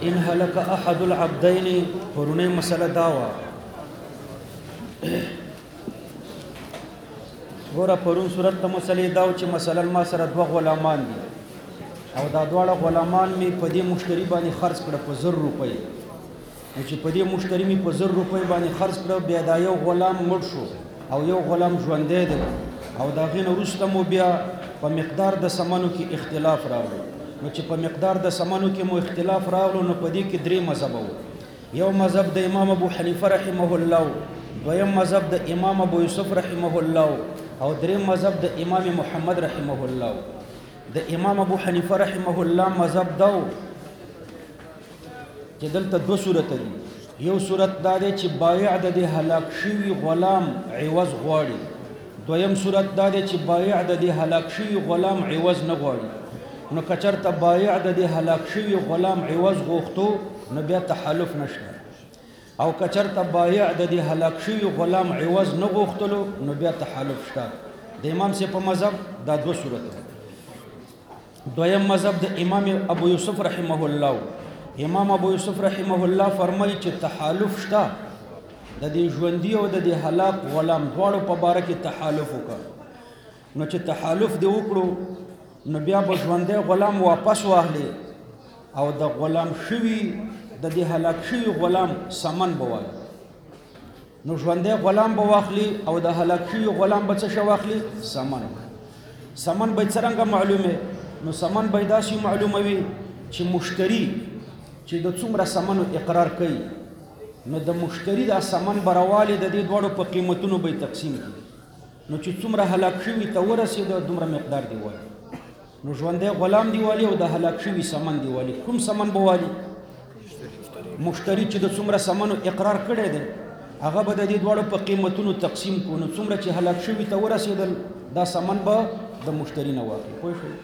وإن هلك أحد العبدين پرونی مسله داوا ګوره پرون صورت ته مسلې داو چې مثلا ما سره دوه غلامان دي او دا دواړه غلامان می په دې مشتری باندې خرڅ کړه په 1000 روپۍ نو چې په دې مشتری می په 1000 روپۍ باندې خرڅ کړه بیا دا یو غلام مړ شو او یو غلام ژوندی دی او دا غینه وروسته مو بیا په مقدار د سمنو کې اختلاف راغلی نو چې په مقدار د سمنو کې مو اختلاف راغلو نو په دې کې درې مذهب وو یو مذهب د امام ابو حنیفه رحمه الله دویم مذهب د امام ابو یوسف رحمه الله او دریم مذهب د امام محمد رحمه الله د امام ابو حنیفه رحمه الله مذهب داو چې دلته دو صورت دي یو صورت دا دی چې بایع د هلاک شوی غلام عوض غواړي دویم صورت دا دی چې بایع د هلاک شوی غلام عوض نه غواړي نو کچرته بایع د هلاک شوی غلام عوض غوښتو نو بیا تحالف نشته او کچرته بایع د هلاک شوی غلام عوض نه غوښتلو نو بیا تحالف شته د امام سي په مذهب دا دو صورت دویم مذهب د امام ابو یوسف رحمه الله امام ابو یوسف رحمه الله فرمایي چې تحالف شته د دې ژوندۍ او د دې هلاک غلام دواړو په باره کې تحالف وکړ نو چې تحالف دی وکړو نو بیا به ژوندی غلام واپس واخلي او د غلام شوي د دې هلاک شوي غلام سمن به وایي نو ژوندی غلام به واخلي او د هلاک شوي غلام به څه شی واخلي سمن به څرنګه معلومه نو سمن به داسې معلوموي چې مشتری چې د څومره سمنو اقرار کوي نو د مشتری دا سمن بروالی د دې دوړو په قیمتونو به تقسیم کړي نو چې څومره هلاک شوي ته ورسېد دومره مقدار دی وایي نو ژوندی غلام دی والی او د هلاک شوي سمن دی والی کوم سمن به والی مشتری چې د څومره سمنو اقرار کړی دی هغه به د دې دوړو په قیمتونو تقسیم کو نو څومره چې هلاک شوي ته ورسېدل دا سمن به د مشتری نه واخلي پوه شئ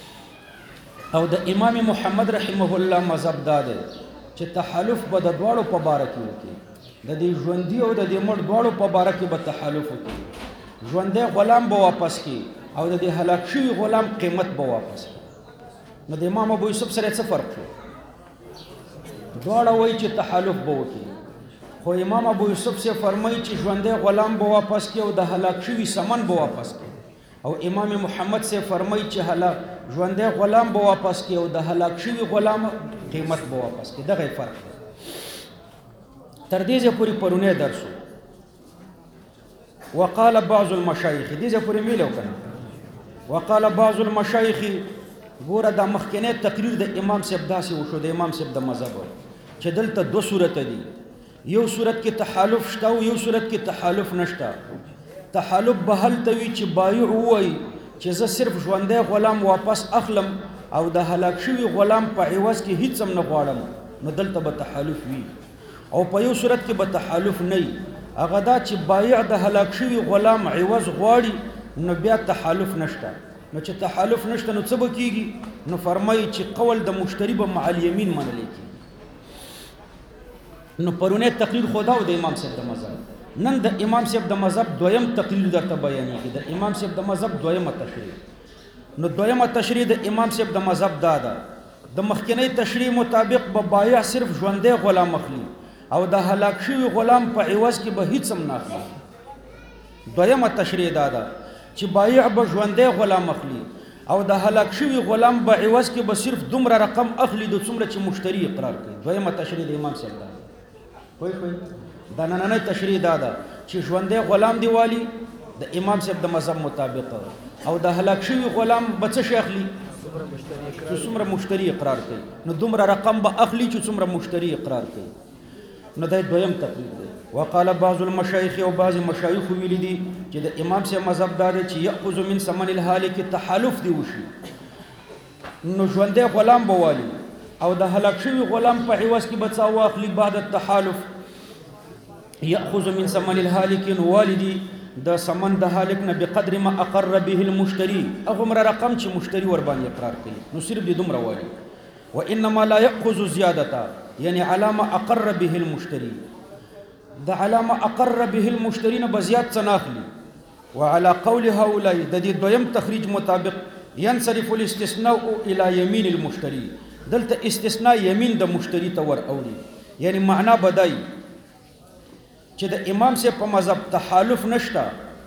او د امام محمد رحمه الله مذهب دا دی چې تحالف به د دواړو په باره کې وکړي د دې ژوندي او د دې مړ دواړو په باره کې به تحالف وکړي ژوندی غلام به واپس کړي او د دې هلاک شوي غلام قیمت به واپس کړي نو د امام ابو یوسف سره څه فرق شو دواړه وایي چې تحالف به وکړي خو امام ابو یوسف سے فرمایي چې ژوندی غلام به واپس کړي او د هلاک شوي سمن به واپس کړي او امام محمد سے فرمایي چې ژوندی غلام به واپس کړي او د هلاک شوي غلام قیمت به واپس کړي دغه فرق دی تر دې ځای پورې پرونی درس وقال بعض المشایخ دې ځای پورې میلو کنه وقال بعض المشایخ ګوره دا مخکنی تقریر د امام صاحب داسې وشو د امام صاحب د مذهب چې دلته دو صورت دي یو صورت کې تحالف شته او یو صورت کې تحالف نشته تحالف به هلته وي چې بایع ووایي چې زه صرف ژوندی غلام واپس اخلم او د هلاک شوي غلام په عوض کې هیڅ هم نه غواړم نو دلته به تحالف وي او په یو صورت کې به تحالف نه وي هغه دا چې بایع د هلاک شوي غلام عوض غواړي نو بیا تحالف نشته نو چې تحالف نشته نو څه به کېږي نو فرمایي چې قول د مشتری به مع الیمین منلی کېږي نو پرونی تقریر خو دا و د امام صاحب د مذهب نن د امام صاحب د مذهب دویم تقریر درته بیانېږي د امام صاحب د مذهب دویمه تشریح نو دویمه تشریح د امام صاحب د مذهب دا ده د مخکنی تشریح مطابق به بایع صرف ژوندی غلام اخلي او د هلاک شوي غلام په عوض کې به هیڅ هم نه اخلي دویمه تشریح دا ده چې بایع به ژوندی غلام اخلي او د هلاک شوي غلام په عوض کې به صرف دومره رقم اخلي د څومره چې مشتری اقرار کوي دویمه تشریح د امام صاحب دا پوه شئ دا نننۍ تشریح دا ده چې ژوندی غلام دی والی د امام صاحب د مذهب مطابق او د هلاک شوي غلام به څه شی اخلي چې څومره مشتری اقرار کوي نو دومره رقم به اخلي چې څومره مشتری اقرار کوي نو دا دویم تقریر دی وقال بعض المشایخ او بعض مشایخ ویلي دي چې د امام صاحب مذهب دا دی چې یاخذ من ثمن الهالک تحالف دی وشي نو ژوندی غلام به والی او د هلاک شوي غلام په عوض کې به څه واخلي بعد التحالف یاخذ من ثمن الهالك والدي د سمن د هالک نه بقدر ما اقر به المشتري اغمر رقم چې مشتری ور باندې اقرار کوي نو صرف دې دومره والی وانما لا ياخذ زياده يعني علامه اقر به المشتري د علامه اقر به المشتري نه بزیات څناخلي وعلى قول هؤلاء د دې دویم تخریج مطابق ينصرف الاستثناء الى يمين المشتري دلته استثناء یمین د مشتری ته ور اوړي یعنی معنا بدای چې د امام سے په مذهب تحالف نشته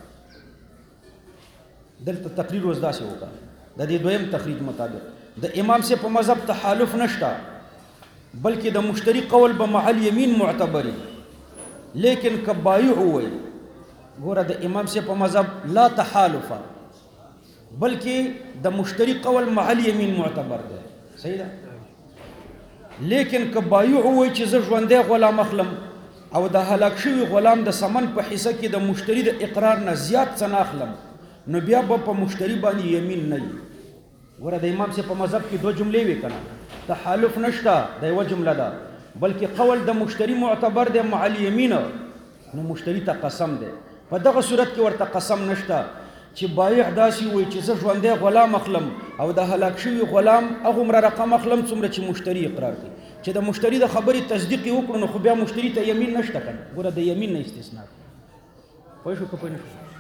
دلته تقریر وز داسې وکړه د دې دویم تقریر مطابق د امام سے په مذهب تحالف نشته بلکې د مشتری قول به مع الیمین معتبری لیکن کبایع وای ګوره د امام سے په مذهب لا تحالف بلکې د مشتری قول مع الیمین معتبر دی صحیح ده لیکن کبایع وای چې زه ژوندی غلام اخلم او د هلاک شوي غلام د سمن په حصه کې د مشتری د اقرار نه زیات څه نه اخلم نو بیا به په مشتری باندې یمین نه وي ګوره د امام سے په مذهب کې دوه جملې وي که نه تحالف نشته د یوه جمله ده بلکې قول د مشتری معتبر دی مع الیمین نو مشتری ته قسم دی په دغه صورت کې ورته قسم نشته چې بایع داسې وایي چې زه ژوندی غلام اخلم او د هلاک شوي غلام هغومره رقم اخلم څومره چې مشتری اقرار کوي چې د مشتری د خبرې تصدیق یې وکړو نو خو بیا مشتری ته یمین نشته که نه ګوره د یمین نه استثنا پوه شو که پوه نه شو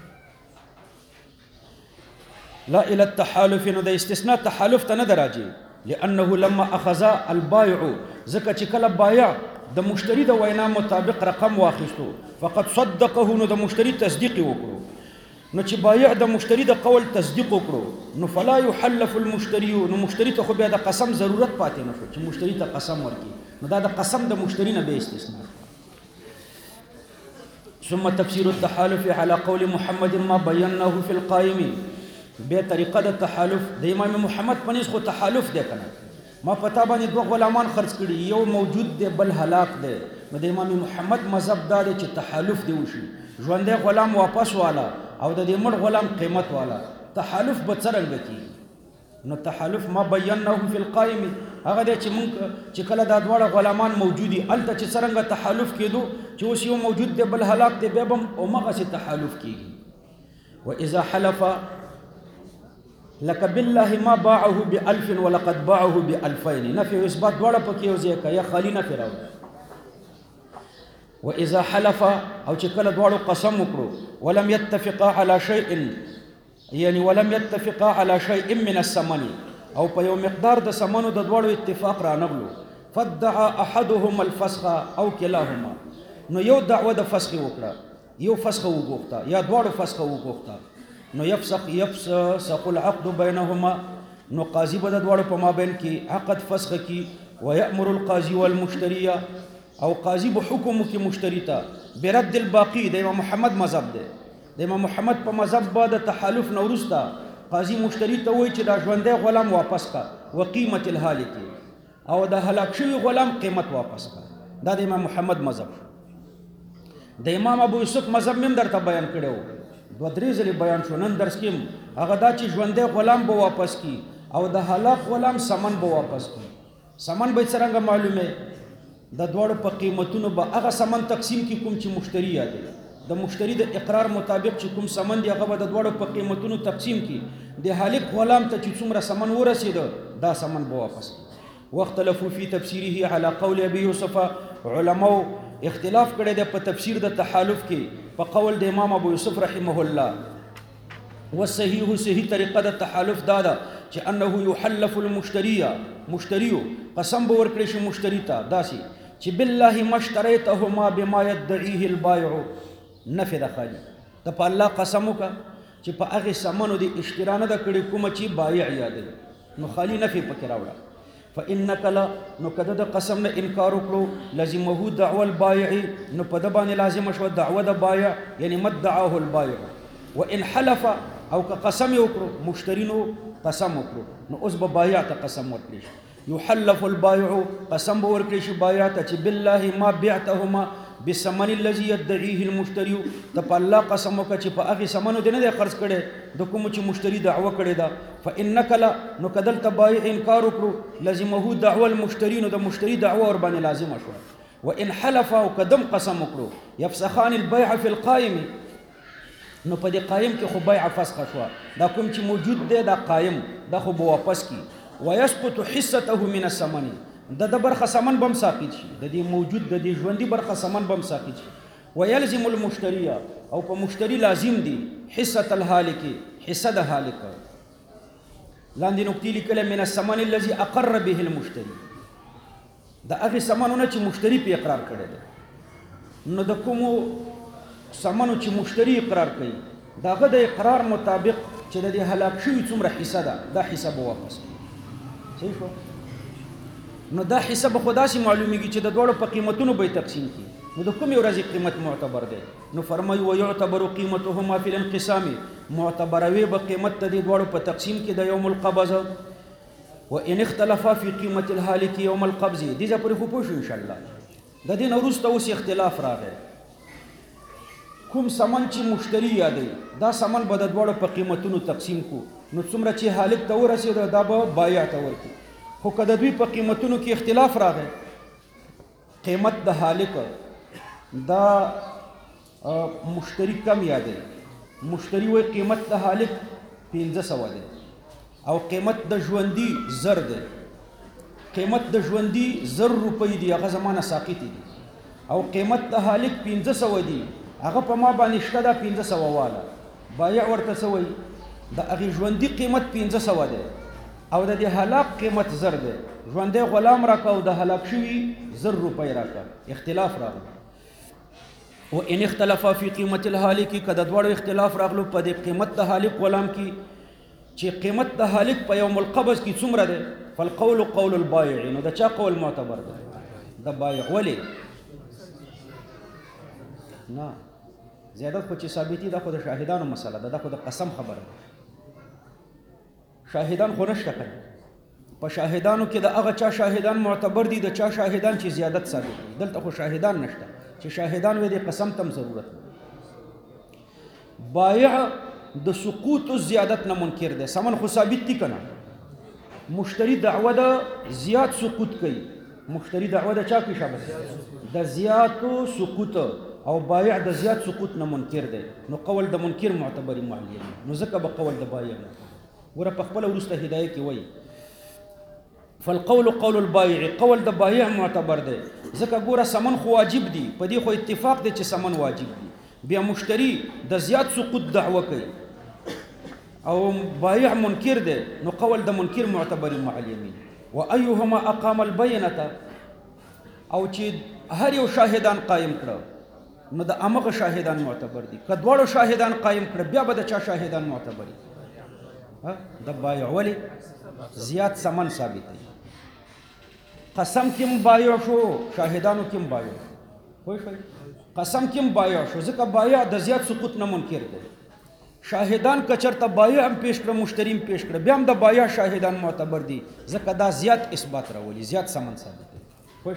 لا الى التحالف نو د استثناء تحالف ته نه ده راځي لانه لما اخذ البایع ځکه چې کله بایع د مشتری د وینا مطابق رقم واخیستو فقد صدقه نو د مشتری تصدیق وکړو نو چې بایع د مشتری د قول تصدیق وکړو نو فلا يحلف المشتری نو مشتری ته خو بیا د قسم ضرورت پاتې نه شو چې مشتری ته قسم ورکړي نو دا د قسم د مشتری نه به استثناء ثم تفسير التحالف على قول محمد ما بيناه في القائم به طریقه د تحالف د امام محمد پنځ خو تحالف دی کنه ما پتا باندې دوه غلامان خرڅ کړي یو موجود دی بل هلاک دی د امام محمد مذهب دا دی چې تحالف دی وشي ژوندی غلام واپس والا او د دې مړ غلام قیمت والا تحالف به څرنګه کیږي نو تحالف ما بیناه فی القائم هغه دی چې مونږ چې کله دا دواړه غلامان موجودي هلته چې څرنګه تحالف کېدو چې اوس یو موجود دی بل هلاک دی بیا به همغسې تحالف کېږي واذا حلف لك بالله ما باعه ب1000 ولقد باعه ب2000 نفي اثبات دواړه پکې یو ځای کا یا خالی نه فراو واذا حلف او چې کله دواړو قسم وکړو ولم يتفقا على شيء يعني ولم يتفقا على شيء من الثمن او په یو مقدار د ثمنو د دواړو اتفاق را نغلو فدعا احدهم الفسخ او كلاهما نو یو دعوه د فسخ وکړه یو فسخ وغوښته یا دواړو فسخ وغوښته نو يفسخ العقد بينهما نو قاضي به د دواړو په مابین کې عقد فسخ کی ويأمر القاضي والمشتري او قاضي به حکم کی مشتری ته برد الباقي د امام محمد مذهب دی د امام محمد په مذهب بعد تحالف نورستا قاضي مشتری ته وایي چې دا ژوندی غلام واپس کا وقیمت الهالک او د هلاک شوي غلام قیمت واپس کا دا د امام محمد مذهب د امام ابو یوسف مذهب هم درته بیان کړو دو درې ځلې بیان شو نن درس کې هغه دا چې ژوندی غلام به واپس کی او د هلاک غلام سمن به واپس کی سمن به څرنګه معلومه د دواړو په قیمتونو به هغه سمن تقسیم کی کوم چې مشتری یادي د مشتری د اقرار مطابق چې کوم سمن دی هغه به د دواړو په قیمتونو تقسیم کی د هلاک غلام ته چې څومره سمن ورسېده دا سمن به واپس کی واختلفوا في تفسيره على قول ابي يوسف علماء اختلاف کړی دی په تفسیر د تحالف کې په قول د امام ابو یوسف رحمه الله والصحیح صحیح طریقه د تحالف دا ده چې انه يحلف المشتری قسم به ورکړي شي مشتری ته داسې چې بالله ما اشتريتهما بما يدعيه البائع نفي د خالي ته په الله قسم وکړه چې په هغه سمنو د اشترا نه د کړي کوم چې بایع یادوي نو خالي نفي پکې راوړه فإنك لا نو کده د قسم نه انکار وکړو لازمه دعوه البائع نو په د باندې لازم شو دعوه د بایع یعنی مدعاه البائع وان حلف او که قسم وکړو مشترینو قسم وکړو نو اوس به بایع ته قسم ورکړي يحلف البائع قسم ورکړي شي بایع ته چې بالله ما بعتهما بالثمن الذي يدعيه المشتري ته په الله قسم وکړي چې په هغه ثمنو دې نه خرڅ کړي د کوم چې مشتری دعوه کړي دا فانك لا نو کدل تبایع انکار وکړو لازمه دعوه المشتري نو د مشتری دعوه ور باندې لازم شو وان حلف او قدم قسم وکړو يفسخان البيع في القائم نو په دې قائم کې خو بيع فسخ شو دا کوم چې موجود دی دا قائم دا خو به واپس کی ويسقط حصته من الثمن د برخه سمن بم ساقط شي د دې موجود د دې ژوندۍ برخه سمن بم ساقط شي ويلزم المشتري او په مشتری لازم دي حصه الهالك حصه د هالک لاندې نقطې لیکلې من الثمن الذي اقر به المشتري د هغې ثمنونه چې مشتري پې اقرار کړی دی نو د کومو ثمنو چې مشتري اقرار کوي د هغه د اقرار مطابق چې د دې هلاک شوي څومره حصه ده دا حصه به واپس کړي صحیح شو نو دا حصه به خو داسې معلومیږي چې د دواړو په قیمتونو به یې تقسیم کړي نو د کومې ورځې قیمت معتبر دی نو فرمایي ویعتبر قیمتهما فی الانقسام معتبروي به قیمت د دې دواړو په تقسیم کې د یوم القبض وان اختلفا فی قیمت الهالک یوم القبض دې ځای پورې خو پوه شو انشاءالله د دې نه وروسته اوس اختلاف راغی کوم سامان چې مشتری یادوي دا سامان به د دواړو په قیمتونو تقسیم کو نو څومره چې هالک ته ورسېده دا به بایع ته ورکړي خو که د دوی په قیمتونو کې اختلاف راغی قیمت د هالک دا مشتری کم یادوي مشتری وایي قیمت د هالک 1500 دی او قیمت د ژوندي زر دی قیمت د ژوندي 1000 روپۍ دی هغه زمانه ساقط دي او قیمت د هالک 1500 دی هغه په ما باندې شته دا 1500 والا بایع ورته څه وایي د هغې ژوندي قیمت 1500 دی او د دې هلاک قیمت 1000 دی ژوندی غلام راکړه او د هلاک شوي 1000 روپۍ راکړه اختلاف راغلی وان اختلفا فی قیمت الهالک که د دواړو اختلاف راغلو په دې قیمت د هالک غلام کې چې قیمت د هالک په یوم القبض کې څومره دی فالقول قول البایع نو د چا قول معتبر دی د بایع ولې نه زیادت خو چې ثابتي دا خو د شاهدانو مسله ده دا خو د قسم خبره ده شاهدان خو نشته کړي په شاهدانو کې د هغه چا شاهدان معتبر دي د چا شاهدان چې زیادت ثابت دي دلته خو شاهدان نشته چې شاهدان وي د قسم تم ضرورت نه بایع د سقوط زیادت نه منکر دی سمن خو ثابت دي کنه مشتری دعوه د زیات سقوط کوي مشتری دعوه د چا کوي شابه د زیاتو سقوط او بایع د زیات سقوط نه منکر دی نو قول د منکر معتبر معلم نو ځکه به قول د بایع نه ور په خپل ورسته هدايه کې وای فالقول قول البایع قول د بایع معتبر دی ځکه ګوره سمن خو واجب دی په دې خو اتفاق دی چې سمن واجب دی بیا مشتری د زیات سقوط دعوه کوي او بایع منکر دی نو قول د منکر معتبر معلم وايهما اقام البينه او چې هر یو شاهدان قائم کړه نو د امغه شاهدان معتبر دي که دواړو شاهدان قائم کړه بیا به د چا شاهدان معتبر دي د بایع ولی زیات سمن ثابت دی قسم کم بایع شو شاهدانو کم بایع خو قسم کم بایع شو ځکه بایع د زیات سقوط نه منکر دی شاهدان کچرته بایع هم پیش کړه مشتری هم پیش کړه بیا هم د بایع شاهدان معتبر دي ځکه دا زیات اثبات راولي زیات سمن ثابت دی خو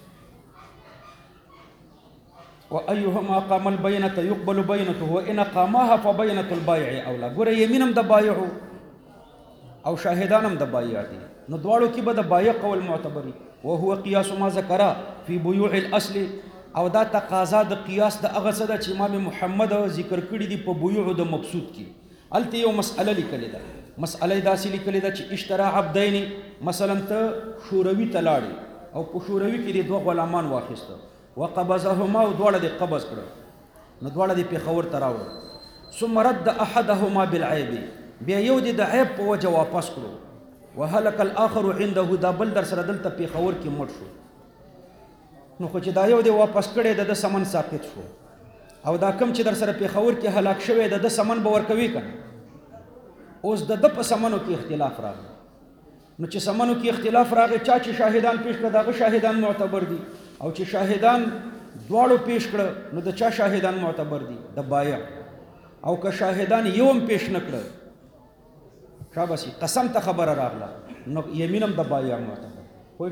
وايهما قام البينه يقبل بينته وان قامها فبينه البائع اولى ګوره یمینم د بایع او شاهدانم د بایع دي نو دواړو کې به د بایع قول معتبري وهو قياس ما ذكر في بيوع الاصل او دا تقاضا د قیاس د هغه څه ده چې امام محمد ذکر کړی دی په بيوع د مقصود کې الته یو مسأله لیکلې ده مسأله داسې لیکلې ده چې اشترا عبدین مثلا ته شوروي ته لاړې او په شوروي کې د دوه غلامان واخیسته وقبضهما ودواړه دې قبض کړه نو دواړه دې پېښور ته راوړه ثم رد احدهما بالعیب بیا یو دې د عیب په وجه واپس کړو وهلك الاخر عنده دا بل در سره دلته پېښور کې مړ شو نو خو چې دا یو دې واپس کړی د سمن ساقط شو او دا کم چې در سره پېښور کې هلاک شوی د سمن به ورکوي کنه اوس د په سمنو کې اختلاف راغی نو چې سمنو کې اختلاف راغی چا چې شاهدان پیش کړه دغه شاهدان معتبر دي او چې شاهدان دواړو پیش کړه نو د چا شاهدان معتبر دي د بایع او که شاهدان یو هم پیش نه کړه شاباسي قسم ته خبره راغله نو یمینم د بایع معتبر خو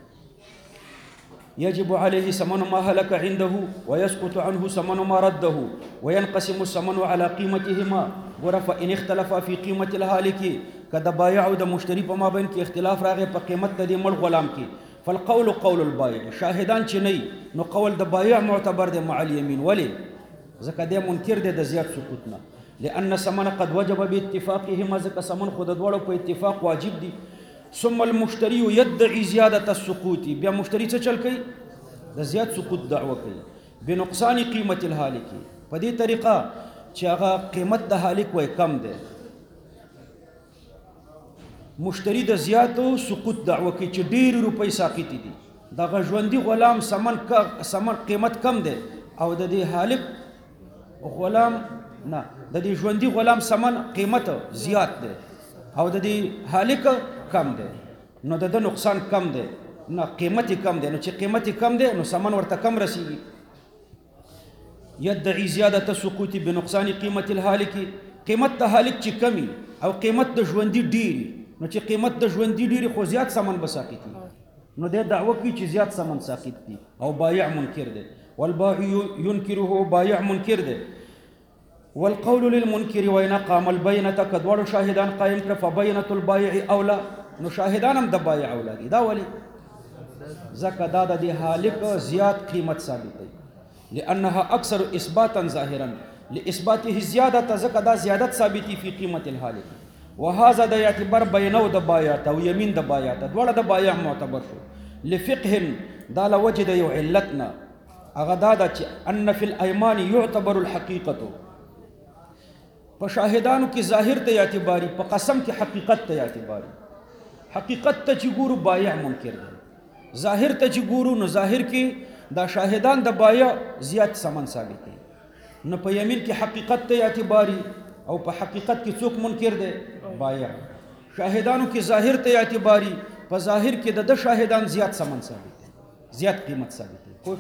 يجب عليه ثمن ما هلك عنده ويسقط عنه ثمن ما رده وينقسم الثمن على قيمتهما ورفع ان اختلف في قيمة الهالك كد بایع او د مشتری په مابین کې اختلاف راغی په قیمت د مړ غلام کې فالقول قول البایع شاهدان چې نه نو قول د بایع معتبر دی مع اليمين ولی ځکه د منکر دی د زیات سقوط نه لان ثمن قد وجب باتفاقهما ځکه ثمن خود دواړو په اتفاق واجب دي ثم المشتري يدعي زياده السقوط بیا مشتری څه چل کوي د زیات سقوط دعوه کوي بنقصان قیمت الهالک په دې طریقه چې هغه قیمت د هالک وای کم دی مشتری د زیاتو سقوط دعوه کوي چې ډېر روپۍ ساقط دي دغه ژوندي غلام سمن قیمت کم دی او د دې هالک غلام نه د دې ژوندي غلام سمن قیمت زیات دی او د دې هالک کم دی نو د نقصان کم دی نه قیمت کم دی نو چې قیمت کم دی نو سمن ورته کم رسیږي يدعي زیادة سقوط بنقصان قیمت الهالک قیمت د هالک چې کمی او قیمت د ژوندي ډیری نو چې قیمت د ژوندي ډیری خو زیات سمن به ساقط نو د دعوه کوي چې زیات سمن ساقط دي او بایع منکر دی والبائع ينكره بایع منکر دی والقول للمنكر وإن قام البينة كدوار شاهدان قائم کړ فبينة البائع اولى نو شاهدان هم د بایع اولا دي دا ولی ځکه دا د هالک زیات قیمت ثابت دی لأنها أكثر إثباتا ظاهرا لإثباته زيادة ځکه دا زیادت ثابتي في قیمت الهالک وهذا د اعتبار بینو د بایعت او یمین د بایعت دواړه د بایع معتبر شو لفقه دا لوجه د یو علتنا هغه دا ده چې ان فی الایمان يعتبر الحقیقه په شاهدانو کې ظاهر ته اعتباري په قسم کې حقیقت ته اعتباري حقیقت ته چې ګورو بایع منکر دی ظاهر ته چې ګورو نو ظاهر کې دا شاهدان د بایع زیات سمن ثابت دي نو په یمین کې حقیقت ته اعتباري او په حقیقت کې څوک منکر دی بایع شاهدانو کې ظاهر ته اعتباري په ظاهر کې د شاهدان زیات سمن ثابت دي زیات قیمت ثابت دي خو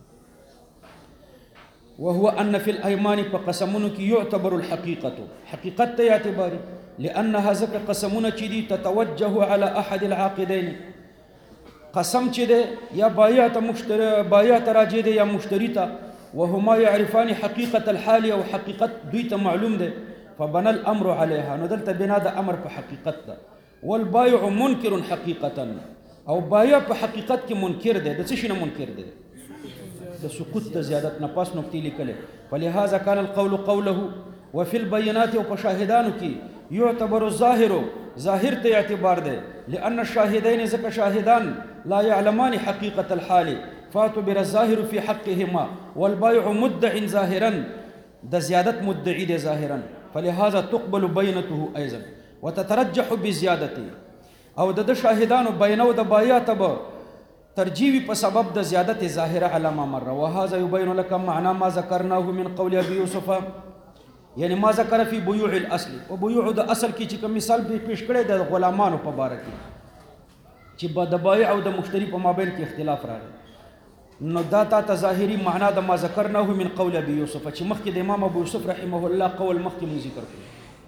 وهو ان في الايمان فقسمون کې يعتبر الحقيقه حقیقت ته اعتباري لانها ذکر قسمونه چې دي تتوجه على احد العاقدين قسم چې دی یا بایع ته مشتری بایع ته راجع دی یا مشتری ته وهما يعرفان حقیقت الحال او حقیقت دوی ته معلوم دی فبنى الامر عليها نو دلته بنا د امر په حقیقت ده والبایع منکر حقیقتا او بایع په حقیقت کې منکر دی د څه شي نه منکر دی د سقوط د زیادت نه پاس نقطې لیکلې فلهذا كان القول قوله وفي البينات او په شاهدانو کې يعتبر الظاهر ظاهر ته اعتبار دی لأن الشاهدين ذکر شاهدان لا يعلمان حقيقة الحال فاعتبر الظاهر في حقهما والبائع مدع ظاهرا ده زيادة مدعي ده ظاهرا فلهذا تقبل بينته أيضا وتترجح بزيادته او ده شاهدان بينه ده بایع تب ترجیوی په سبب د زیادت ظاهره على ما مر وهذا يبين لك معنى ما ذكرناه من قول ابي يوسف یعنی ما ذکر فی بیوع الاصل او بیوع د اصل کی چې کوم مثال به پیش کړی د غلامانو په باره کې چې د بایع او د مشتری په مابین کې اختلاف راغی نو دا تا ظاهری معنا د ما ذکرناه من قول ابي يوسف چې مخکې د امام ابو یوسف رحمه الله قول مخکې مو ذکر کړی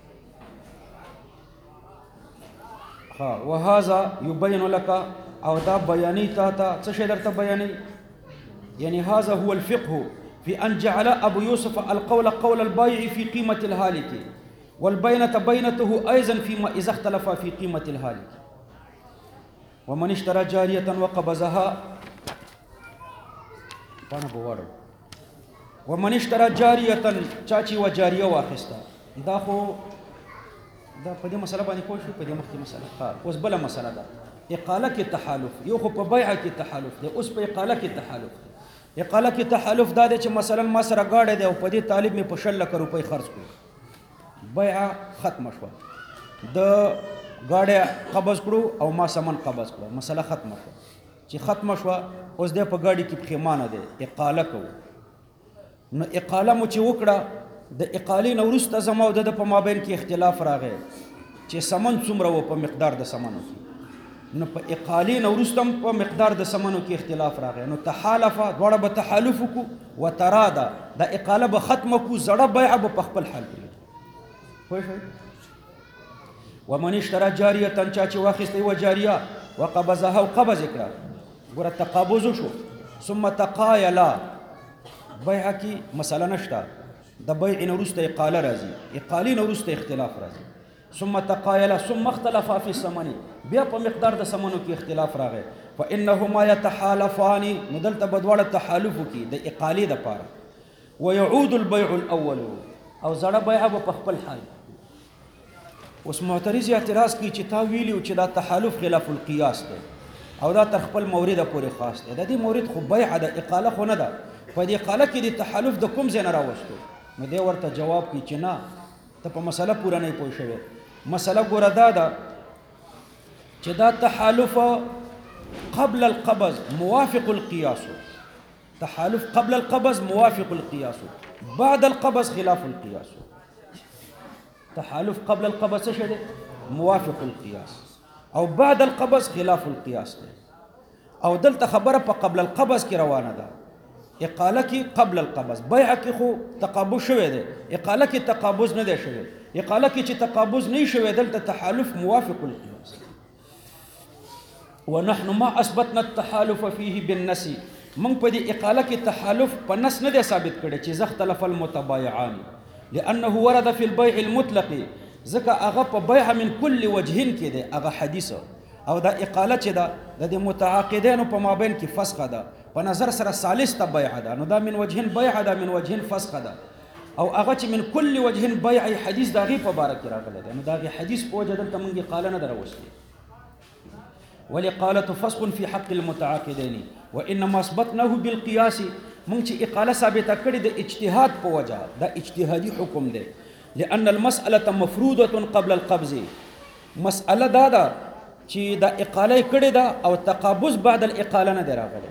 ها وهذا يبين لك او دا بیانی تا څه شی درته بیانی یعنی هذا هو الفقه في أن جعل أبو يوسف القول قول البائع في قيمة الهالك والبينة بينته أيضا فيما إذا اختلف في قيمة الهالك ومن اشترى جارية وقبضها ومن اشترى جارية چاچی و جاریه واخستا دا خو دا په دې مسله باندې کوشش په دې مخکې مسله ها اوس بل مسله ده اقاله کې تحالف یو خو په بیع کې تحالف دی اوس په اقاله کې تحالف دی اقاله کې تحالف دا دی چې مثلا ما سره گاډی دی او په دې طالب مې په 6 لک روپۍ خرج کړو بیع ختم شوه د گاډی قبض کړو او ما سامان قبض کړو مسله ختم شوه چې ختم شوه اوس دې په گاډي کې پښیمانه دی اقاله کوو نو اقاله مو چې وکړه د اقالې نه وروسته زما او د په مابین کې اختلاف راغی چې سمن څومره و په مقدار د سمنو کې نو په اقالې نه وروسته په مقدار د سمنو کې اختلاف راغی نو تحالفه دواړه به تحالف وکړو وتراده د اقاله به ختمه کړو زړه بیعه به په خپل حال پرېږدو پوه شوئ ومن اشترى جاریه چا چې واخیسته یوه جاریه وقبضها او قبض یې کړه ګوره تقابض وشو ثم تقایلا بیعه کې مسله نشته د بیع نه وروسته اقاله راځي اقالې نه وروسته اختلاف راځي ثم تقایلا ثم اختلفا فی الثمن بیا په مقدار د ثمنو کې اختلاف راغی فانهما يتحالفان نو دلته به دواړه تحالف وکړي د اقالې دپاره ويعود البيع الاول او زړه بیعه به په خپل حال اوس معترض اعتراض کوي چې تا ویلي چې دا تحالف خلاف القیاس دی او دا تر خپل مورده پورې خاص دی د دې مورد خو بیعه د اقاله خو نه ده په دې اقاله کې د تحالف د کوم ځای نه راوستو نو دی ورته جواب کوي چې نه ته په مسله پوره نه پوه شوې مسله ګوره دا ده چې دا تحالف قبل القبض موافق القياس، تحالف قبل القبض موافق القياس، بعد القبض خلاف القياس. تحالف قبل القبض څه دی؟ موافق القياس، او بعد القبض خلاف القياس دی. او دلته خبره په قبل القبض کې روانه ده، اقاله کې قبل القبض، بیع کې خو تقابض شوی دی، اقاله کې تقابض نه دی شوی. اقاله کې چې تقابض نه شوی دلته تحالف موافق القياس. ونحن ما اثبتنا التحالف فيه بالنسي، من په دې اقاله کې تحالف په نص نه دی ثابت کړی چې اختلف المتبايعان، لانه ورد في البيع المطلق، ځکه هغه په بیع من كل وجهین کې دی هغه حدیث. او دا اقاله چې ده د متعاقدینو په مابین کې فسخه ده، په نظر سره ثالث ته بیع ده، نو دا من وجهین بیع ده، من وجهین فسخه ده. او هغه چې من كل وجهین بیع حدیث د هغې په باره کې راغلی دی، نو د هغې حدیث په وجه دلته موږ اقاله نه ده راوستې. والإقالة فسخ في حق المتعاقدين وإنما أثبتناه بالقياس، موږ چې اقاله ثابته کړې د اجتهاد په وجه، دا اجتهادي حکم دی. لأن المسألة مفروضة قبل القبض، مسأله دا ده چې دا اقاله کړې ده او تقابض بعد الاقاله نه دی راغلی،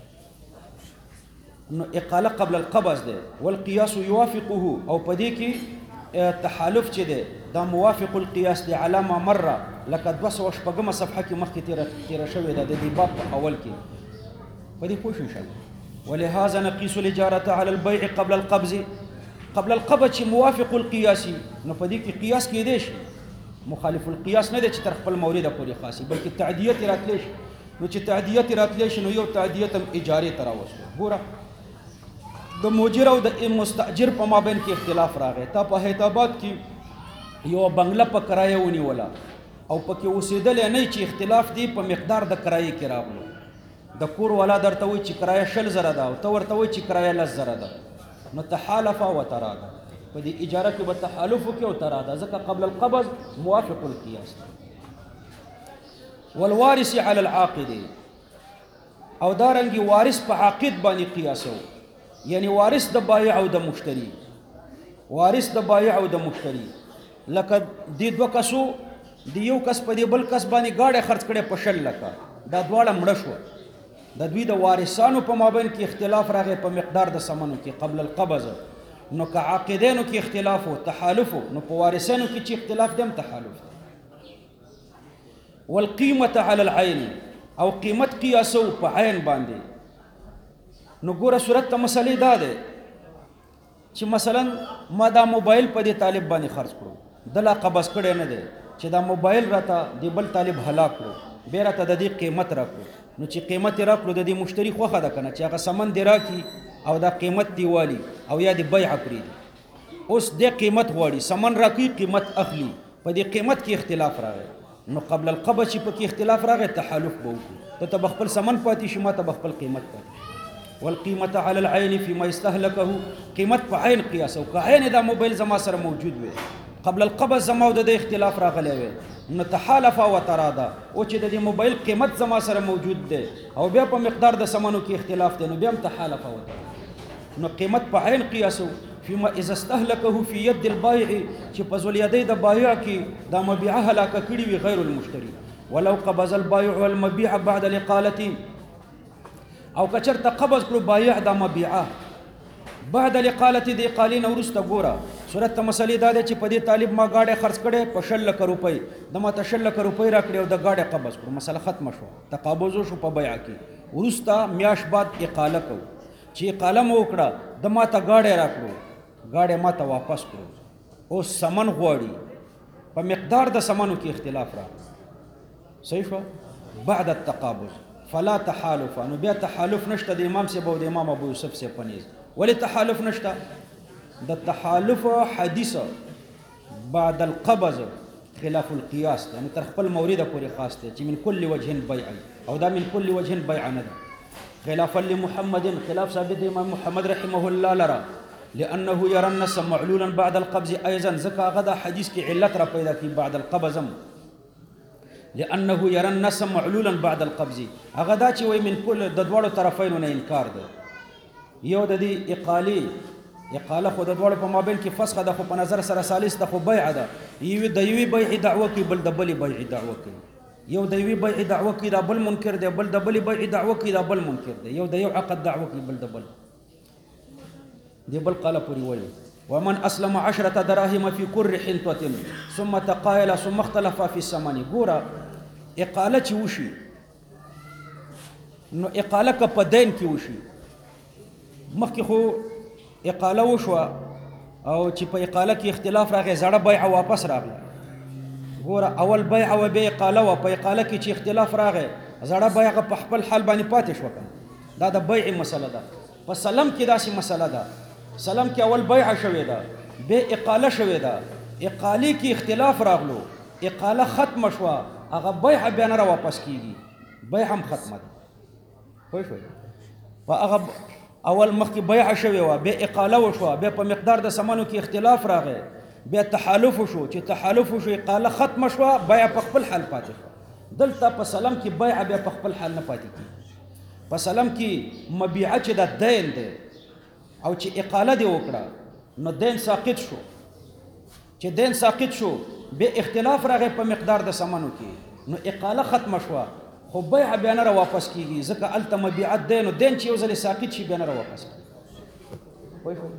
نو اقاله قبل القبض دی. والقياس يوافقه، او په دې کې تحالف چې دی دا موافق القياس دی على ما مر، لکه 206 صفحه کې مخکې تیره شوې ده د دې باب په اول کې، په دې پوه شو ان شاء الله. ولهذا نقيس الإجارة على البيع قبل القبض، قبل القبض چې موافق القياس، نو په دې کې قياس کېدی شي، مخالف القياس نه دی چې تر خپل مورد پورې خاصي، بلکې تعدیت راتلی شي. نو چې تعدیت راتلی شي نو یو تعدیت هم اجارې ته راوستو. ګوره د مؤجر او د مستاجر په مابین کې اختلاف راغی. تا په حیدرآباد کې یو بنگله په کرایه ونیوله او پکې اوسېدلی نه چې اختلاف دی په مقدار د کرایې کې راغلو. د کور والا درته وایي چې کرایه 60,000 ده او ته ورته وایي چې کرایه 10,000 ده، نو تحالف وتراده، په دې اجاره کې به تحالف وکړي او تراده، ځکه قبل القبض موافق القياس. والوارث على العاقد، او دارنګي وارث په عاقد باندې قیاسو، یعنی وارث د بایع او د مشتری، وارث د بایع او د مشتری. لکه دې دوه کسو د یو کس په دې بل کس باندې گاډه خرڅ کړي په 60 لکه، دا دواړه مړه شو، د دوی د وارثانو په مابین کې اختلاف راغی په مقدار د ثمنو کې قبل القبض. نو که عاقدینو کې اختلاف او تحالف، نو په وارثانو کې چې اختلاف دیم تحالف. والقیمة على العین، او قیمت قیاسو په عین باندې. نو ګوره صورت ته مسلې دا ده چې مثلا ما دا موبایل په دې طالب باندې خرڅ کړو، دلا قبض کړی نه دی چې دا موبایل راته دی بل طالب هلاک کړو، بیا راته د دې قیمت راکړو. نو چې قیمت یې راکړو د دې مشتری خوښه ده که نه چې هغه سامان دې راکړي او دا قیمت دی والی او یا د بیع پرېږدي. اوس دې قیمت غواړي، سامان راکړي قیمت اخلي، په دې قیمت کې اختلاف راغی. نو قبل القبض چې پکې اختلاف راغی تحالف به وکړو، ته به خپل سامان پاتې شي، ما ته به خپل قیمت پاتې شي. والقیمة على العین فيما استهلكه، قیمت په عین قیاس، او که عین دا موبایل زما سره موجود وي قبل القبض زما او د اختلاف راغلی وي، نو تحالف وتراده، او چې د دې موبایل قیمت زما سره موجود دی او بیا په مقدار د ثمنو کې اختلاف دی، نو بیا هم تحالف وتراده. نو قیمت په عین قیاسو فيما اذا استهلكه في يد البائع، چې په ذل یدی د بایع کې دا مبيعه هلاکه کړي وي غیر المشتری. ولو قبض البائع والمبيع بعد الاقاله، او کچرته قبض کړو بایع د مبيعه بعد الاقاله د اقالین ورسته. ګوره صورت ته مسلې دا ده چې په دې طالب ما گاډه خرڅ کړي په 60 لک روپۍ، د ما ته 60 لک روپۍ راکړي او د گاډه قبض کړو، مسله ختمه شو، تقابض شو په بیع کې. ورسته میاش بعد اقاله کو، چې اقاله مو وکړه د ما ته گاډه راکړو، گاډه ما ته واپس کړو، اوس سمن غواړي، په مقدار د سمنو کې اختلاف راغی، صحیح شو. بعد التقابض فلا تحالف، نو بیا تحالف نشته د امام صاحب او د امام ابو یوسف صاحب په نیز. ولې تحالف نشته؟ د تحالف حدیث بعد القبض خلاف القياس، یعنی تر خپل مورد پورې خاص دی چې من كل وجه بیع، او دا من كل وجه بیع نه ده. خلافا لمحمد، خلاف ثابت دی امام محمد رحمه الله لرا، لانه يرى النص معلولا بعد القبض ايضا، ځکه هغه د حدیث کې علت را پیدا کی بعد القبض، لانه يرى النص معلولا بعد القبض، هغه دا چې وای من کل د دوړو طرفینو نه انکار ده. یو د دې اقاله خو د دوړو په مابین کې فسخه ده، خو په نظر سره ثالث ده، خو بیع ده، یوه د یوې بیع دعوه کوي بل د بلې بیع دعوه کوي. یو د یوې بیعې دعوه کوي دا بل منکر دی، بل د بلې بیعې دعوه کوي دا بل منکر دی، یو د یو عقد دعوه کوي بل د بل دی بل قاله پورې وایي ومن اسلم 10 دراهم في كل حنطة ثم تقايل ثم اختلف في الثمن. ګوره اقاله چې وشي نو اقاله که په دین کې وشي، مخکې خو اقاله وشوه او چې په اقاله کې اختلاف راغی زړه بیعه واپس راغله. ګوره اول بیعه و بیا اقاله و، په اقاله کې چې اختلاف راغی زړه بیعه په خپل حال باندې پاتې شوه کنه. دا د بیع مسله ده. په سلم کې داسې مسله ده، سلم کې اول بیعه شوې ده بیا اقاله شوې ده، اقالې کې اختلاف راغلو، اقاله ختمه شوه، هغه بیعه بیا نه واپس کیږي، بیعه هم ختمه ده. پوه شوئ؟ په هغه اول مخکې بیعه شوې وه بیا اقاله وشوه، بیا په مقدار د ثمنو کې اختلاف راغی، بیا تحالف وشو، چې تحالف وشو اقاله ختمه شوه، بیعه په خپل حال پاتې شوه. دلته په سلم کې بیعه بیا په خپل حال نه پاتې کېږي. په سلم کې مبیعه چې د دین دی او چې اقاله دی وکړه نو دین ساقط شو، چې دین ساقط شو بیا اختلاف راغی په مقدار د ثمنو کې نو اقاله ختمه شوه، خو بیعه بیا نه واپس کیږي ځکه هلته مبیعت دی، نو دین چې یو ځلې ساقط شي بیا نه واپس کیږي.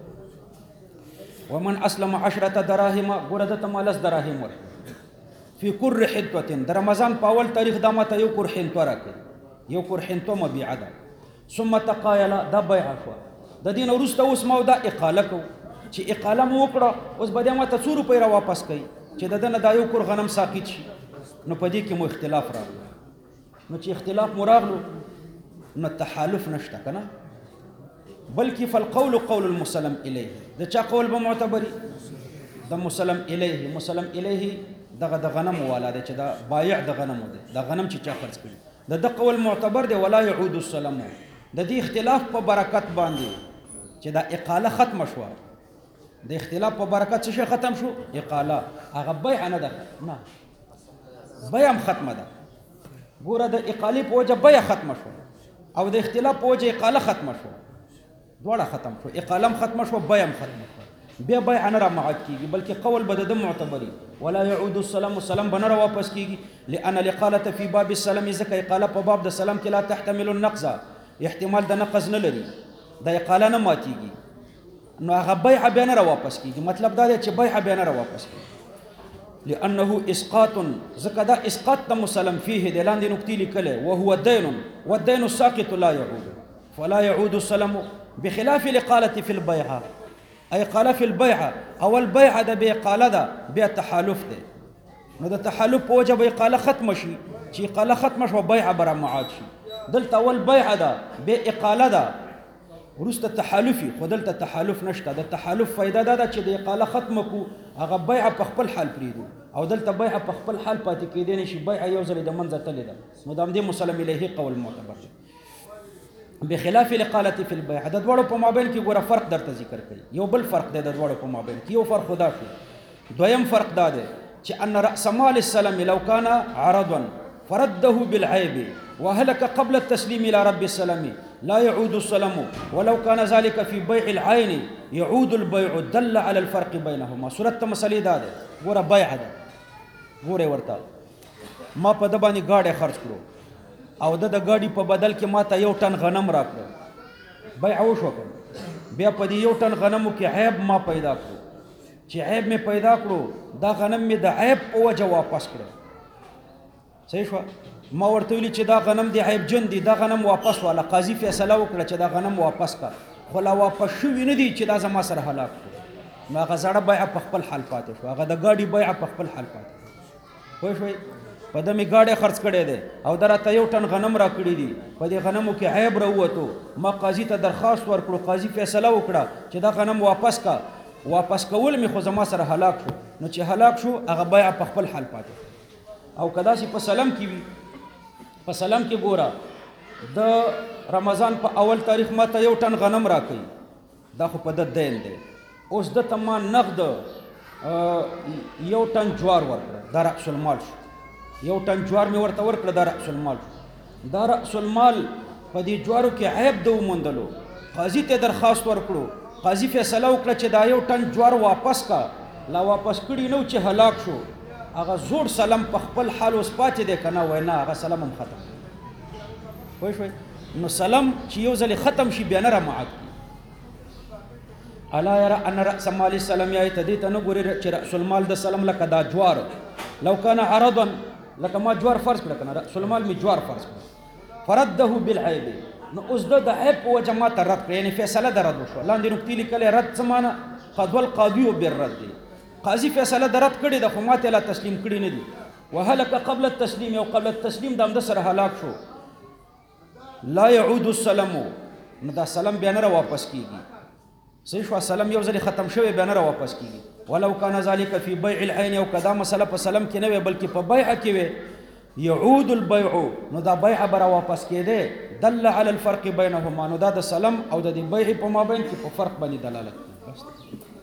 ومن اسلم 10 دراهم، ګوره دته ما 10 دراهم ورکړي فی کل حنطة، د رمضان په اول تاریخ دا ماته یو کور حنطه راکړي، یو کور حنطه مبیعه ده. ثم تقایله، دا بیعه شوه. د دې نه وروسته اوس ما دا اقاله کوو، چې اقاله مو وکړه اوس به دی ماته 100 روپۍ را واپس کوي چې د ده نه دا یو کور غنم ساقط شي. نو په دې کې مو اختلاف راغلو، نو چې اختلاف مو راغلو نو تحالف نشته که نه، بلکې فالقول قول المسلم الیه. د چا قول به معتبري؟ د مسلم الیه. مسلم الیه دغه د غنمو والا دی چې دا بایع د غنمو دی، دا غنم چې چا خرڅ کړي د ده قول معتبر دی. ولا يعود السلام، د دې اختلاف په برکت باندې چې دا اقاله ختمه شوه، د اختلاف په برکت څه شی ختم شو؟ اقاله. هغه بیعه نه ده، نه بیعه هم ختمه ده. ګوره د اقالې په وجه بیعه ختمه شوه او د اختلاف په وجه اقاله ختمه شوه، دواړه ختم شو، اقاله هم ختمه شوه بیعه هم ختمه شوه، بیا بیعه نه رامعاد کېږي بلکې قول به د ده معتبري. ولا يعود السلام، سلام به نه را واپس کېږي. لأن الاقالة في باب السلام، ځکه اقاله په باب د سلام کې لا تحتمل النقض، احتمال د نقض نه لري، د اقاله نه ماتېږي، نو هغه بیعه بیا نه را واپس کېږي. مطلب دا دی چې بیعه بیا نه را واپس کېږي. لأنه اسقاط، ځکه دا اسقاط د مسلم فيه دی، لاندې نکتې لیکلې وهو دین والدین الساقط لا يعود فلا يعود السلام بخلاف الاقالة في البيعة. اي قال في البيعة، اول بیعه د بیا اقاله ده بیا تحالف دی، نو د تحالف په وجه به اقاله ختمه شي، چې اقاله ختمه شوه بیعه به رامعاد شي. دلته اول بیعه ده بیا اقاله ده وروسته تحالفي، خو دلته تحالف نشته. د تحالف فایده دا ده چې د اقاله ختمه کو هغه بیعه په خپل حال پرېږدو، او دلته بیعه په خپل حال پاتې کېدی نه شي، بیعه یو ځلې د منځه تلې ده، نو د همدې مسلم الیه قول معتبر دی. بخلاف الاقاله في البيع، د دواړو په مابین کې ګوره فرق درته ذکر کړي. یو بل فرق دی د دواړو په مابین کې، یو فرق خدا شو. دویم فرق دا دی چې ان راس مال السلام لو كان عرضا فرده بالعيب وهلك قبل التسليم الى رب السلام لا يعود السلام، ولو كان ذلك في بيع العين يعود البيع، دل على الفرق بينهما. صورت مسلې دا ده، ګوره بیعه ده، ګوره ورته ما په د باندې گاډی خرڅ کړو او د گاډي په بدل کې ما ته 1 ټن غنم راکړو، بیعه وشوه کړو. بیا په دې 1 ټن غنمو کې عیب ما پیدا کړو، چې عیب مې پیدا کړو دا غنم مې د عیب په وجه واپس کړو. صحیح شو؟ ما ورته ویلي چې دا غنم دی عیب جن دی، دا غنم واپس واله. قاضي فیصله وکړه چې دا غنم واپس کړه، خو لا واپس شوي نه دي چې دا زما سره هلاک کړو. نو هغه زړه بیعه په خپل حال پاتې شو، هغه د ګاډي بیعه په خپل حال پاتې شو. پوه شوئ؟ په ده مې ګاډی خرڅ کړی دی او ده راته 1 ټن غنم را کړي دي، په دې غنمو کې عیب راووتو. ما قاضي ته درخواست ورکړو، قاضي فیصله وکړه چې دا غنم واپس کا. واپس کول مې خو زما سره هلاک شو، نو چې هلاک شو هغه بیعه په خپل حال پاتې شو. او که داسې په سلم کې وي، په سلم کې ګوره د رمضان په اول تاریخ ما ته 1 ټن غنم را کوي، دا خو په ده دین دی. اوس ده ته ما نقد 1 ټن جوار ورکړه، دا رأس المال شو. 1 ټن جوار مې ورته ورکړه، دا رأس المال شو. دا رأس المال په دې جوارو کې عیب ده وموندلو، قاضي ته درخواست ورکړو، قاضي فیصله وکړه چې دا 1 ټن جوار واپس کا. لا واپس کړي نو چې هلاک شو، هغه زوړ سلام په خپل حال اوس پاتې دی که نه وای نه هغه سلام هم ختم پوه شوئ نو سلام چې یو ځلې ختم شي بیا نه رامعاد کړي الا یرى ان رأس مال السلام یا ته دې ته نه ګورې چې رأس المال د سلام لکه دا جوار لو کان عرضا لکه ما جوار فرض کړه که نه رأس المال مې جوار فرض کړه فرده بالعیب نو اوس د عیب په وجه ما ته رد کړه یعنې فیصله د رد وشوه لاندې نقطې لیکلی رد څه معنی قضوه القاضي بالرد دی قاضي فیصله د رد کړې ده خو ما ته لا تسلیم کړي نه دي وهلك قبل التسلیم او قبل التسلیم د همده سره هلاک شو لا يعود السلام نو دا سلام بیا نه را واپس کیږي صحیح شو سلام یو ځلې ختم شوی بیا نه را واپس کیږي ولو کان ذلك في بيع العين او کدا مسله په سلام کې نه وي بلکې په بیع کې وي يعود البيع نو دا بیع به را واپس کېده دل على الفرق بينهما نو دا د سلام او د بیع په مابین کې په فرق باندې دلالت کوي